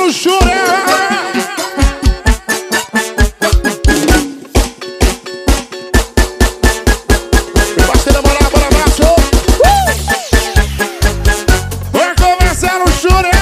Marcelo Churé. Gostei da moral, bora abraço. Vai com Marcelo Churé.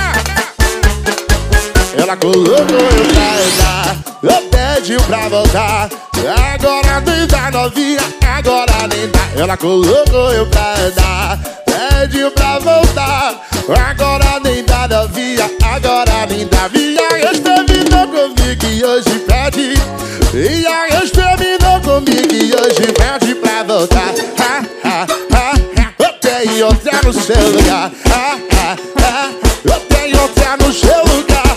Ela colocou eu pra andar, eu pedi pra voltar. Agora nem dá novinha, agora nem dá. Ela colocou eu pra andar, pediu pra voltar. Agora nem dá novinha, agora nem dá. Viagens terminou comigo e hoje pede. Viagens terminou comigo e hoje pede pra voltar. Eu tenho outra no seu lugar. Eu tenho outra no seu lugar.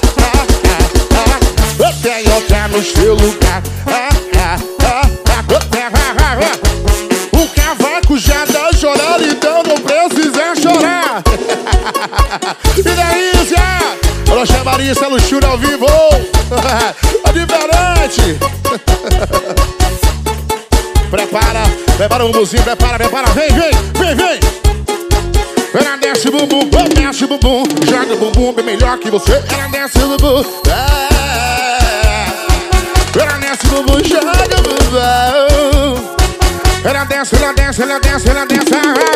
Eu tenho outra no seu lugar. O cavaco já tá chorando, então não precisa chorar. E daí, Zé? Alô, chamaria essa luxúria ao vivo. É diferente. Prepara o bumbumzinho, prepara. Vem. Ela desce o bumbum, desce o bumbum. Joga o bumbum bem melhor que você. Ela desce o bumbum. Ela desce o bumbum, joga o bumbum. Ela desce. Ela desce. Ela desce. Ela desce.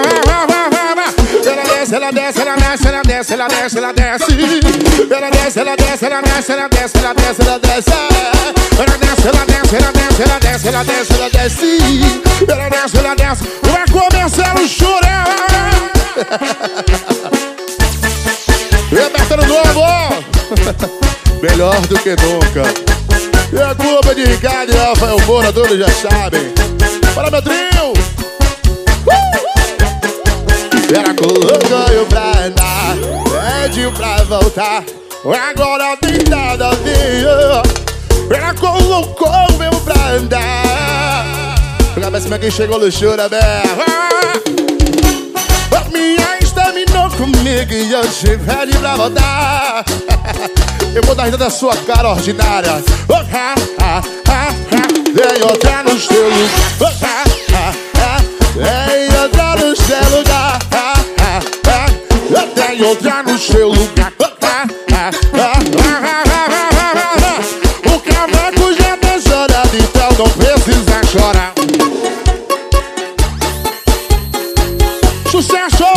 Vai começar o churé. Repertório novo. Melhor do que nunca. E a culpa de Ricardo e Rafael Moura, todos já sabem. Para meu trio. Ela colocou eu pra andar, pediu pra voltar. Agora tem nada a ver. Ela colocou eu pra andar. Pra ver se quem chegou luxúria, minha ex terminou comigo e hoje pede pra voltar. Eu vou dar risada da sua cara ordinária. Tem outra no seu lugar. Tem outra no seu lugar. Eu tenho outra no seu lugar. O cavaco já tá chorando, então não precisa chorar. Sucesso!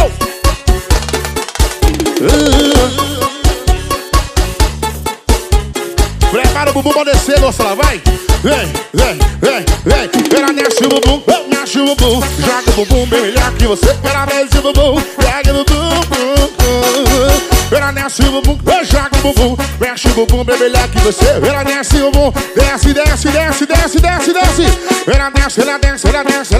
Prepara o bumbum pra descer, moça, vai! Vem! Ela desce o bumbum, desce o bumbum. Joga o bumbum bem melhor que você. Ela desce o bumbum, pega o bumbum. Ela desce o bumbum, joga o bumbum. Mexe o bumbum bem melhor que você. Ela desce o bumbum, desce. Ela desce. Ela desce. Ela desce. Ela desce.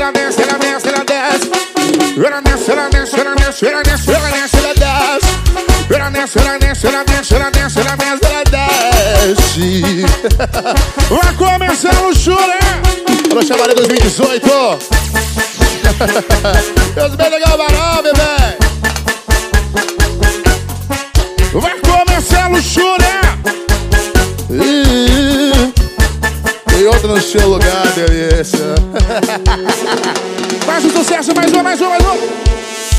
Vai começar o churé. Alô, chamaria 2018. Deus bem legal, varão, bebê. Vai começar o churé. E outra no seu lugar, delícia. Mais um sucesso, mais um.